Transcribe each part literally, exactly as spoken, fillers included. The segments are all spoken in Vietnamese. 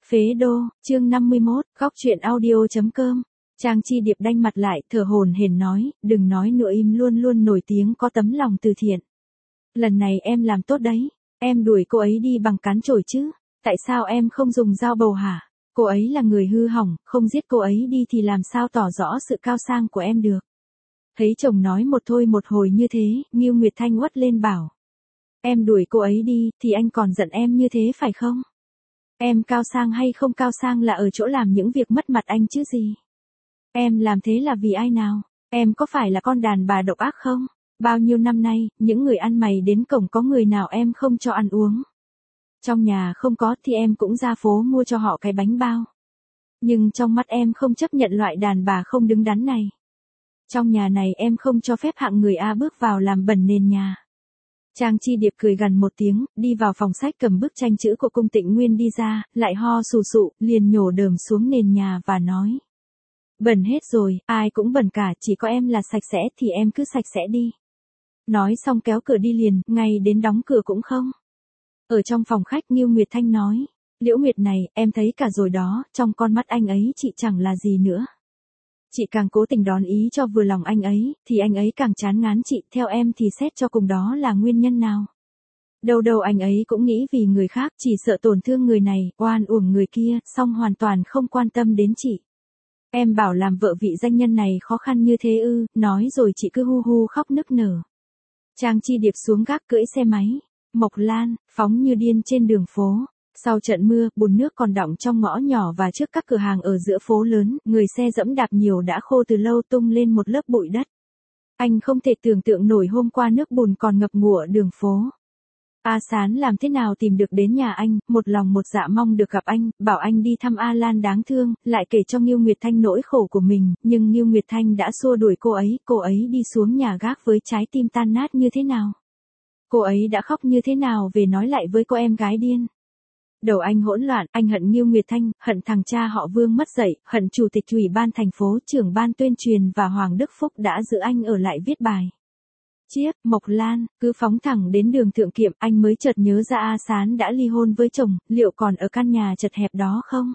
Phế đô, chương năm mươi mốt, góc truyện audio.com. Trang Chi Điệp đanh mặt lại, thở hổn hển nói, đừng nói nữa, im luôn luôn nổi tiếng có tấm lòng từ thiện. Lần này em làm tốt đấy, em đuổi cô ấy đi bằng cán chổi chứ, tại sao em không dùng dao bầu hả? Cô ấy là người hư hỏng, không giết cô ấy đi thì làm sao tỏ rõ sự cao sang của em được. Thấy chồng nói một thôi một hồi như thế, Ngưu Nguyệt Thanh uất lên bảo. Em đuổi cô ấy đi, thì anh còn giận em như thế phải không? Em cao sang hay không cao sang là ở chỗ làm những việc mất mặt anh chứ gì. Em làm thế là vì ai nào? Em có phải là con đàn bà độc ác không? Bao nhiêu năm nay, những người ăn mày đến cổng có người nào em không cho ăn uống? Trong nhà không có thì em cũng ra phố mua cho họ cái bánh bao. Nhưng trong mắt em không chấp nhận loại đàn bà không đứng đắn này. Trong nhà này em không cho phép hạng người A bước vào làm bẩn nền nhà. Trang Chi Điệp cười gằn một tiếng, đi vào phòng sách cầm bức tranh chữ của Cung Tịnh Nguyên đi ra, lại ho sù sụ, liền nhổ đờm xuống nền nhà và nói. Bẩn hết rồi, ai cũng bẩn cả, chỉ có em là sạch sẽ thì em cứ sạch sẽ đi. Nói xong kéo cửa đi liền, ngay đến đóng cửa cũng không. Ở trong phòng khách Ngưu Nguyệt Thanh nói, Liễu Nguyệt này, em thấy cả rồi đó, trong con mắt anh ấy chị chẳng là gì nữa. Chị càng cố tình đón ý cho vừa lòng anh ấy, thì anh ấy càng chán ngán chị, theo em thì xét cho cùng đó là nguyên nhân nào. Đâu đâu anh ấy cũng nghĩ vì người khác, chỉ sợ tổn thương người này, oan uổng người kia, song hoàn toàn không quan tâm đến chị. Em bảo làm vợ vị danh nhân này khó khăn như thế ư, nói rồi chị cứ hu hu khóc nức nở. Trang Chi Điệp xuống gác cưỡi xe máy, Mộc Lan, phóng như điên trên đường phố. Sau trận mưa, bùn nước còn đọng trong ngõ nhỏ và trước các cửa hàng ở giữa phố lớn, người xe dẫm đạp nhiều đã khô từ lâu tung lên một lớp bụi đất. Anh không thể tưởng tượng nổi hôm qua nước bùn còn ngập ngụa đường phố. A Sán làm thế nào tìm được đến nhà anh, một lòng một dạ mong được gặp anh, bảo anh đi thăm A Lan đáng thương, lại kể cho Ngưu Nguyệt Thanh nỗi khổ của mình, nhưng Ngưu Nguyệt Thanh đã xua đuổi cô ấy, cô ấy đi xuống nhà gác với trái tim tan nát như thế nào. Cô ấy đã khóc như thế nào về nói lại với cô em gái điên. Đầu anh hỗn loạn, anh hận Ngưu Nguyệt Thanh, hận thằng cha họ Vương mất dạy, hận chủ tịch ủy ban thành phố, trưởng ban tuyên truyền và Hoàng Đức Phúc đã giữ anh ở lại viết bài. Chiếc, Mộc Lan, cứ phóng thẳng đến đường Thượng Kiệm, anh mới chợt nhớ ra A Sán đã ly hôn với chồng, liệu còn ở căn nhà chật hẹp đó không?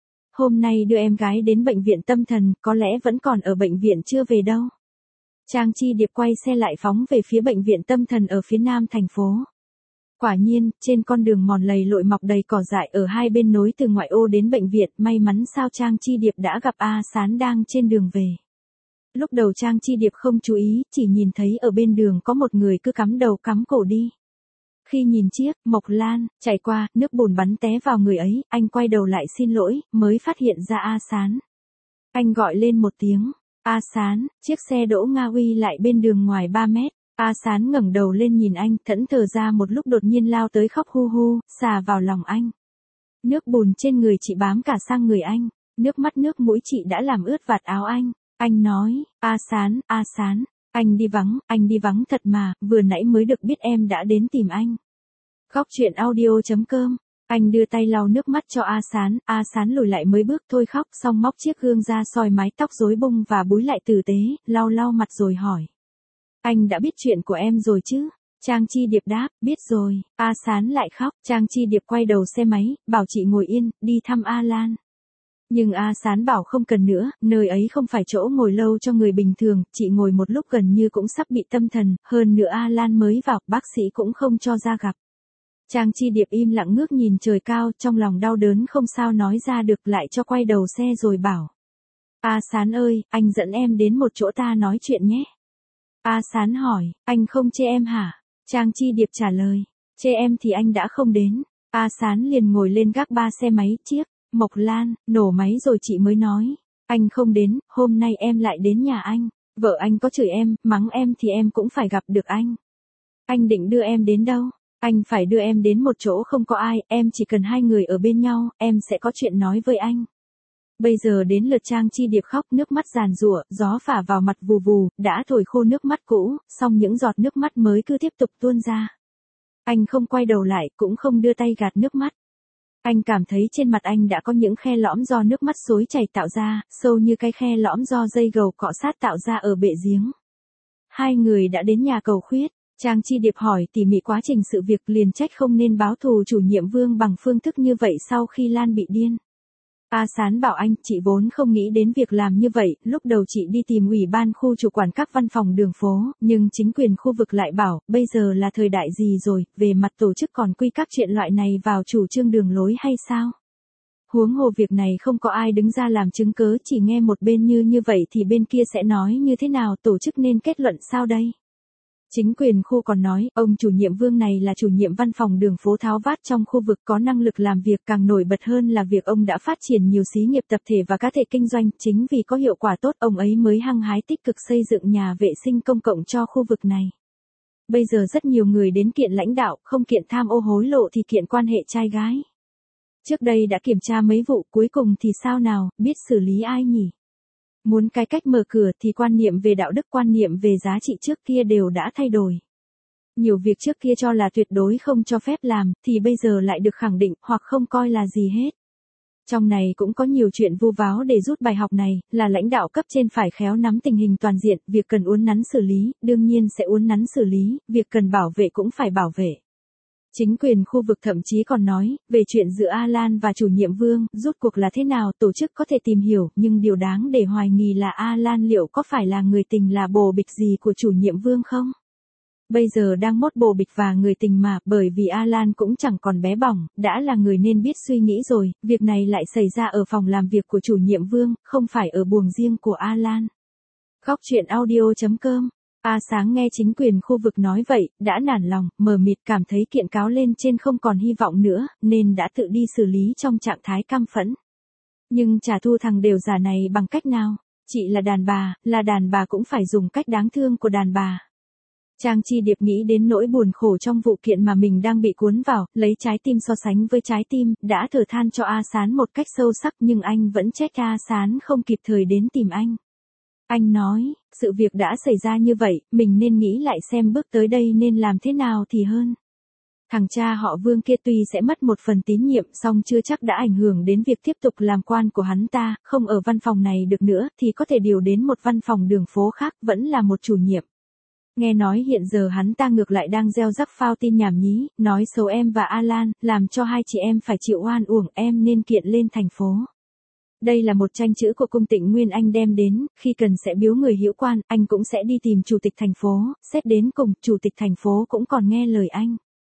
Hôm nay đưa em gái đến bệnh viện tâm thần, có lẽ vẫn còn ở bệnh viện chưa về đâu. Trang Chi Điệp quay xe lại phóng về phía bệnh viện tâm thần ở phía nam thành phố. Quả nhiên, trên con đường mòn lầy lội mọc đầy cỏ dại ở hai bên nối từ ngoại ô đến bệnh viện, may mắn sao Trang Chi Điệp đã gặp A Sán đang trên đường về. Lúc đầu Trang Chi Điệp không chú ý, chỉ nhìn thấy ở bên đường có một người cứ cắm đầu cắm cổ đi. Khi nhìn chiếc, Mộc Lan, chạy qua, nước bùn bắn té vào người ấy, anh quay đầu lại xin lỗi, mới phát hiện ra A Sán. Anh gọi lên một tiếng, A Sán, chiếc xe đỗ Nga Uy lại bên đường ngoài ba mét. A Sán ngẩng đầu lên nhìn anh, thẫn thờ ra một lúc đột nhiên lao tới khóc hu hu, xà vào lòng anh. Nước bùn trên người chị bám cả sang người anh, nước mắt nước mũi chị đã làm ướt vạt áo anh. Anh nói, A Sán, A Sán, anh đi vắng, anh đi vắng thật mà, vừa nãy mới được biết em đã đến tìm anh. Góc truyện audio.com. Anh đưa tay lau nước mắt cho A Sán, A Sán lùi lại mấy bước thôi khóc, xong móc chiếc gương ra soi mái tóc rối bung và búi lại tử tế, lau lau mặt rồi hỏi. Anh đã biết chuyện của em rồi chứ? Trang Chi Điệp đáp, biết rồi. A Sán lại khóc, Trang Chi Điệp quay đầu xe máy, bảo chị ngồi yên, đi thăm A Lan. Nhưng A Sán bảo không cần nữa, nơi ấy không phải chỗ ngồi lâu cho người bình thường, chị ngồi một lúc gần như cũng sắp bị tâm thần, hơn nữa A Lan mới vào, bác sĩ cũng không cho ra gặp. Trang Chi Điệp im lặng ngước nhìn trời cao, trong lòng đau đớn không sao nói ra được, lại cho quay đầu xe rồi bảo. A Sán ơi, anh dẫn em đến một chỗ ta nói chuyện nhé. A Sán hỏi, anh không chê em hả? Trang Chi Điệp trả lời, chê em thì anh đã không đến. A Sán liền ngồi lên gác ba xe máy, chiếc, Mộc Lan, nổ máy rồi chị mới nói, anh không đến, hôm nay em lại đến nhà anh. Vợ anh có chửi em, mắng em thì em cũng phải gặp được anh. Anh định đưa em đến đâu? Anh phải đưa em đến một chỗ không có ai, em chỉ cần hai người ở bên nhau, em sẽ có chuyện nói với anh. Bây giờ đến lượt Trang Chi Điệp khóc, nước mắt giàn giụa, gió phả vào mặt vù vù, đã thổi khô nước mắt cũ, song những giọt nước mắt mới cứ tiếp tục tuôn ra. Anh không quay đầu lại, cũng không đưa tay gạt nước mắt. Anh cảm thấy trên mặt anh đã có những khe lõm do nước mắt xối chảy tạo ra, sâu như cái khe lõm do dây gầu cọ sát tạo ra ở bệ giếng. Hai người đã đến nhà cầu khuyết. Trang Chi Điệp hỏi tỉ mỉ quá trình sự việc, liền trách không nên báo thù chủ nhiệm Vương bằng phương thức như vậy sau khi Lan bị điên. A Sán bảo anh, chị vốn không nghĩ đến việc làm như vậy, lúc đầu chị đi tìm ủy ban khu chủ quản các văn phòng đường phố, nhưng chính quyền khu vực lại bảo, bây giờ là thời đại gì rồi, về mặt tổ chức còn quy các chuyện loại này vào chủ trương đường lối hay sao? Huống hồ việc này không có ai đứng ra làm chứng cớ, chỉ nghe một bên như như vậy thì bên kia sẽ nói như thế nào, tổ chức nên kết luận sao đây? Chính quyền khu còn nói, ông chủ nhiệm Vương này là chủ nhiệm văn phòng đường phố tháo vát trong khu vực, có năng lực làm việc, càng nổi bật hơn là việc ông đã phát triển nhiều xí nghiệp tập thể và cá thể kinh doanh, chính vì có hiệu quả tốt ông ấy mới hăng hái tích cực xây dựng nhà vệ sinh công cộng cho khu vực này. Bây giờ rất nhiều người đến kiện lãnh đạo, không kiện tham ô hối lộ thì kiện quan hệ trai gái. Trước đây đã kiểm tra mấy vụ, cuối cùng thì sao nào, biết xử lý ai nhỉ? Muốn cái cách mở cửa thì quan niệm về đạo đức, quan niệm về giá trị trước kia đều đã thay đổi. Nhiều việc trước kia cho là tuyệt đối không cho phép làm, thì bây giờ lại được khẳng định, hoặc không coi là gì hết. Trong này cũng có nhiều chuyện vu váo để rút bài học này, là lãnh đạo cấp trên phải khéo nắm tình hình toàn diện, việc cần uốn nắn xử lý, đương nhiên sẽ uốn nắn xử lý, việc cần bảo vệ cũng phải bảo vệ. Chính quyền khu vực thậm chí còn nói, về chuyện giữa A Lan và chủ nhiệm Vương, rút cuộc là thế nào, tổ chức có thể tìm hiểu, nhưng điều đáng để hoài nghi là A Lan liệu có phải là người tình là bồ bịch gì của chủ nhiệm Vương không? Bây giờ đang mốt bồ bịch và người tình mà, bởi vì A Lan cũng chẳng còn bé bỏng, đã là người nên biết suy nghĩ rồi, việc này lại xảy ra ở phòng làm việc của chủ nhiệm Vương, không phải ở buồng riêng của A Lan. Góc truyện audio chấm com. A Sáng nghe chính quyền khu vực nói vậy, đã nản lòng, mờ mịt, cảm thấy kiện cáo lên trên không còn hy vọng nữa, nên đã tự đi xử lý trong trạng thái căm phẫn. Nhưng trả thù thằng đều giả này bằng cách nào? Chị là đàn bà, là đàn bà cũng phải dùng cách đáng thương của đàn bà. Trang Chi Điệp nghĩ đến nỗi buồn khổ trong vụ kiện mà mình đang bị cuốn vào, lấy trái tim so sánh với trái tim, đã thở than cho A Sán một cách sâu sắc, nhưng anh vẫn trách A Sán không kịp thời đến tìm anh. Anh nói, sự việc đã xảy ra như vậy, mình nên nghĩ lại xem bước tới đây nên làm thế nào thì hơn. Thằng cha họ Vương kia tuy sẽ mất một phần tín nhiệm, song chưa chắc đã ảnh hưởng đến việc tiếp tục làm quan của hắn ta, không ở văn phòng này được nữa thì có thể điều đến một văn phòng đường phố khác, vẫn là một chủ nhiệm. Nghe nói hiện giờ hắn ta ngược lại đang gieo rắc phao tin nhảm nhí, nói xấu em và A Lan, làm cho hai chị em phải chịu oan uổng, em nên kiện lên thành phố. Đây là một tranh chữ của cung Tịnh Nguyên anh đem đến, khi cần sẽ biếu người hữu quan, anh cũng sẽ đi tìm chủ tịch thành phố, xét đến cùng, chủ tịch thành phố cũng còn nghe lời anh.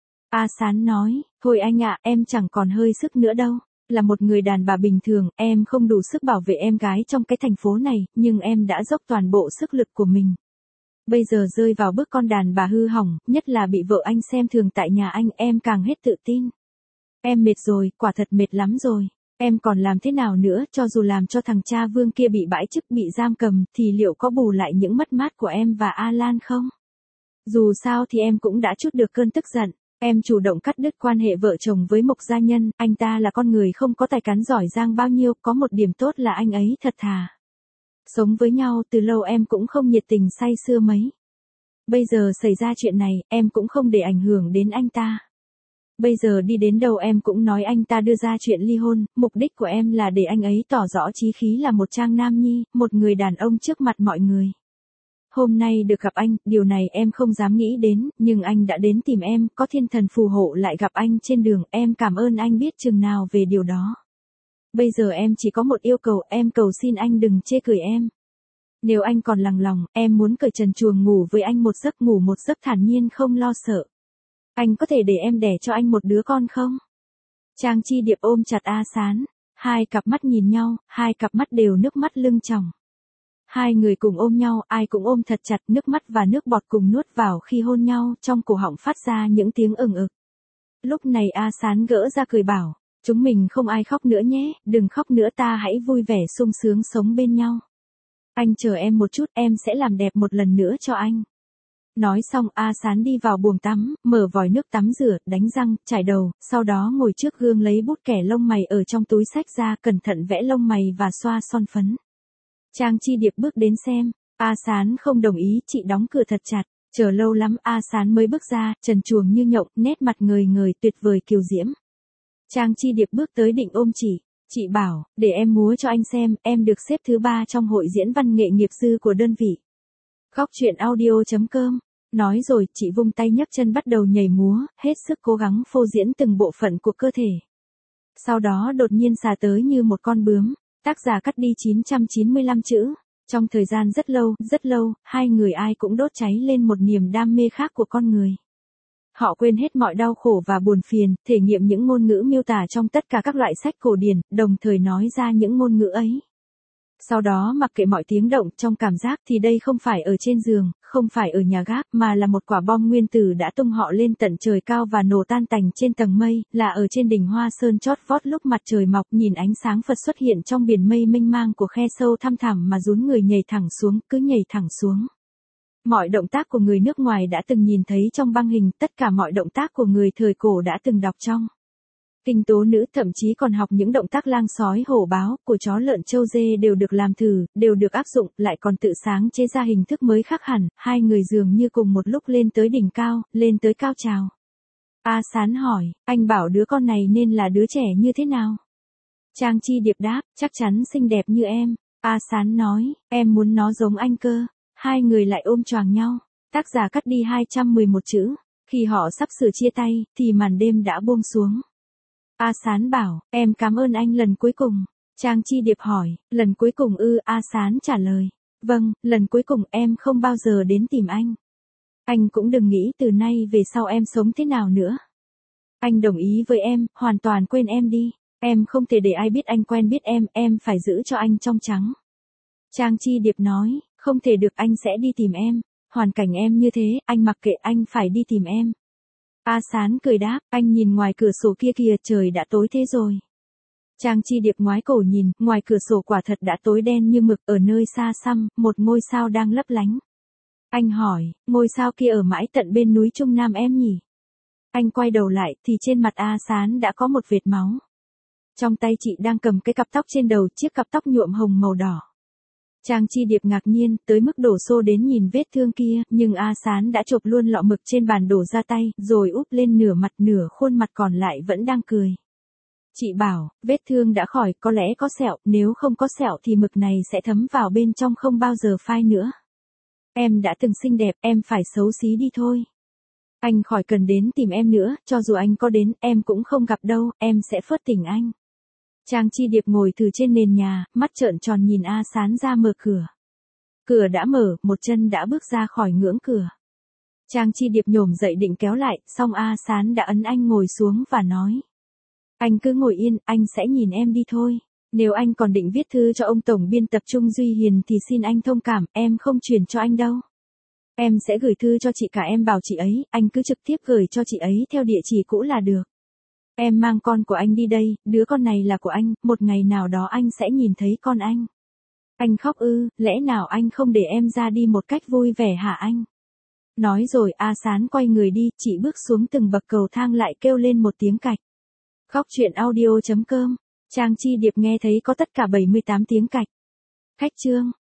A Sán nói, thôi anh ạ, em chẳng còn hơi sức nữa đâu. Là một người đàn bà bình thường, em không đủ sức bảo vệ em gái trong cái thành phố này, nhưng em đã dốc toàn bộ sức lực của mình. Bây giờ rơi vào bước con đàn bà hư hỏng, nhất là bị vợ anh xem thường tại nhà anh, em càng hết tự tin. Em mệt rồi, quả thật mệt lắm rồi. Em còn làm thế nào nữa, cho dù làm cho thằng cha Vương kia bị bãi chức, bị giam cầm, thì liệu có bù lại những mất mát của em và A Lan không? Dù sao thì em cũng đã trút được cơn tức giận. Em chủ động cắt đứt quan hệ vợ chồng với Mục Gia Nhân, anh ta là con người không có tài cán giỏi giang bao nhiêu, có một điểm tốt là anh ấy thật thà. Sống với nhau từ lâu em cũng không nhiệt tình say sưa mấy. Bây giờ xảy ra chuyện này, em cũng không để ảnh hưởng đến anh ta. Bây giờ đi đến đâu em cũng nói anh ta đưa ra chuyện ly hôn, mục đích của em là để anh ấy tỏ rõ chí khí là một trang nam nhi, một người đàn ông trước mặt mọi người. Hôm nay được gặp anh, điều này em không dám nghĩ đến, nhưng anh đã đến tìm em, có thiên thần phù hộ lại gặp anh trên đường, em cảm ơn anh biết chừng nào về điều đó. Bây giờ em chỉ có một yêu cầu, em cầu xin anh đừng chê cười em. Nếu anh còn lằng lòng, em muốn cởi trần truồng ngủ với anh một giấc, ngủ một giấc thản nhiên không lo sợ. Anh có thể để em đẻ cho anh một đứa con không? Trang Chi Điệp ôm chặt A Sán, hai cặp mắt nhìn nhau, hai cặp mắt đều nước mắt lưng tròng. Hai người cùng ôm nhau, ai cũng ôm thật chặt, nước mắt và nước bọt cùng nuốt vào khi hôn nhau, trong cổ họng phát ra những tiếng ừng ực. Lúc này A Sán gỡ ra cười bảo, chúng mình không ai khóc nữa nhé, đừng khóc nữa, ta hãy vui vẻ sung sướng sống bên nhau. Anh chờ em một chút, em sẽ làm đẹp một lần nữa cho anh. Nói xong A Sán đi vào buồng tắm, mở vòi nước tắm rửa, đánh răng, chải đầu, sau đó ngồi trước gương lấy bút kẻ lông mày ở trong túi xách ra, cẩn thận vẽ lông mày và xoa son phấn. Trang Chi Điệp bước đến xem, A Sán không đồng ý, chị đóng cửa thật chặt, chờ lâu lắm A Sán mới bước ra, trần truồng như nhộng, nét mặt ngời ngời tuyệt vời kiều diễm. Trang Chi Điệp bước tới định ôm chị, chị bảo, để em múa cho anh xem, em được xếp thứ ba trong hội diễn văn nghệ nghiệp dư của đơn vị. Góc truyện audio chấm com Nói rồi, chị vung tay nhấc chân bắt đầu nhảy múa, hết sức cố gắng phô diễn từng bộ phận của cơ thể. Sau đó đột nhiên xà tới như một con bướm, tác giả cắt đi chín trăm chín mươi lăm chữ. Trong thời gian rất lâu, rất lâu, hai người ai cũng đốt cháy lên một niềm đam mê khác của con người. Họ quên hết mọi đau khổ và buồn phiền, thể nghiệm những ngôn ngữ miêu tả trong tất cả các loại sách cổ điển, đồng thời nói ra những ngôn ngữ ấy. Sau đó mặc kệ mọi tiếng động trong cảm giác thì đây không phải ở trên giường, không phải ở nhà gác, mà là một quả bom nguyên tử đã tung họ lên tận trời cao và nổ tan tành trên tầng mây, là ở trên đỉnh Hoa Sơn chót vót lúc mặt trời mọc, nhìn ánh sáng Phật xuất hiện trong biển mây mênh mang của khe sâu thăm thẳm mà dún người nhảy thẳng xuống, cứ nhảy thẳng xuống. Mọi động tác của người nước ngoài đã từng nhìn thấy trong băng hình, tất cả mọi động tác của người thời cổ đã từng đọc trong kinh tố nữ, thậm chí còn học những động tác lang sói hổ báo, của chó lợn trâu dê đều được làm thử, đều được áp dụng, lại còn tự sáng chế ra hình thức mới khác hẳn, hai người dường như cùng một lúc lên tới đỉnh cao, lên tới cao trào. A Sán hỏi, anh bảo đứa con này nên là đứa trẻ như thế nào? Trang Chi Điệp đáp, chắc chắn xinh đẹp như em. A Sán nói, em muốn nó giống anh cơ. Hai người lại ôm choàng nhau. Tác giả cắt đi hai trăm mười một chữ. Khi họ sắp sửa chia tay, thì màn đêm đã buông xuống. A Sán bảo, em cảm ơn anh lần cuối cùng. Trang Chi Điệp hỏi, lần cuối cùng ư? A Sán trả lời, vâng, lần cuối cùng em không bao giờ đến tìm anh. Anh cũng đừng nghĩ từ nay về sau em sống thế nào nữa. Anh đồng ý với em, hoàn toàn quên em đi. Em không thể để ai biết anh quen biết em, em phải giữ cho anh trong trắng. Trang Chi Điệp nói, không thể được, anh sẽ đi tìm em. Hoàn cảnh em như thế, anh mặc kệ, anh phải đi tìm em. A Sán cười đáp, anh nhìn ngoài cửa sổ kia kìa, trời đã tối thế rồi. Trang Chi Điệp ngoái cổ nhìn, ngoài cửa sổ quả thật đã tối đen như mực, ở nơi xa xăm, một ngôi sao đang lấp lánh. Anh hỏi, ngôi sao kia ở mãi tận bên núi Trung Nam em nhỉ? Anh quay đầu lại, thì trên mặt A Sán đã có một vệt máu. Trong tay chị đang cầm cái cặp tóc trên đầu, chiếc cặp tóc nhuộm hồng màu đỏ. Trang Chi Điệp ngạc nhiên, tới mức đổ xô đến nhìn vết thương kia, nhưng A Sán đã chộp luôn lọ mực trên bàn đổ ra tay, rồi úp lên nửa mặt, nửa khuôn mặt còn lại vẫn đang cười. Chị bảo, vết thương đã khỏi, có lẽ có sẹo, nếu không có sẹo thì mực này sẽ thấm vào bên trong không bao giờ phai nữa. Em đã từng xinh đẹp, em phải xấu xí đi thôi. Anh khỏi cần đến tìm em nữa, cho dù anh có đến, em cũng không gặp đâu, em sẽ phớt tình anh. Trang Chi Điệp ngồi từ trên nền nhà, mắt trợn tròn nhìn A Sán ra mở cửa. Cửa đã mở, một chân đã bước ra khỏi ngưỡng cửa. Trang Chi Điệp nhổm dậy định kéo lại, song A Sán đã ấn anh ngồi xuống và nói. Anh cứ ngồi yên, anh sẽ nhìn em đi thôi. Nếu anh còn định viết thư cho ông Tổng biên tập Trung Duy Hiền thì xin anh thông cảm, em không truyền cho anh đâu. Em sẽ gửi thư cho chị cả, em bảo chị ấy, anh cứ trực tiếp gửi cho chị ấy theo địa chỉ cũ là được. Em mang con của anh đi đây, đứa con này là của anh, một ngày nào đó anh sẽ nhìn thấy con anh. Anh khóc ư, lẽ nào anh không để em ra đi một cách vui vẻ hả anh? Nói rồi A Sán quay người đi, chị bước xuống từng bậc cầu thang lại kêu lên một tiếng cạch. Góc truyện audio chấm com, Trang Chi Điệp nghe thấy có tất cả bảy mươi tám tiếng cạch. Khách chương.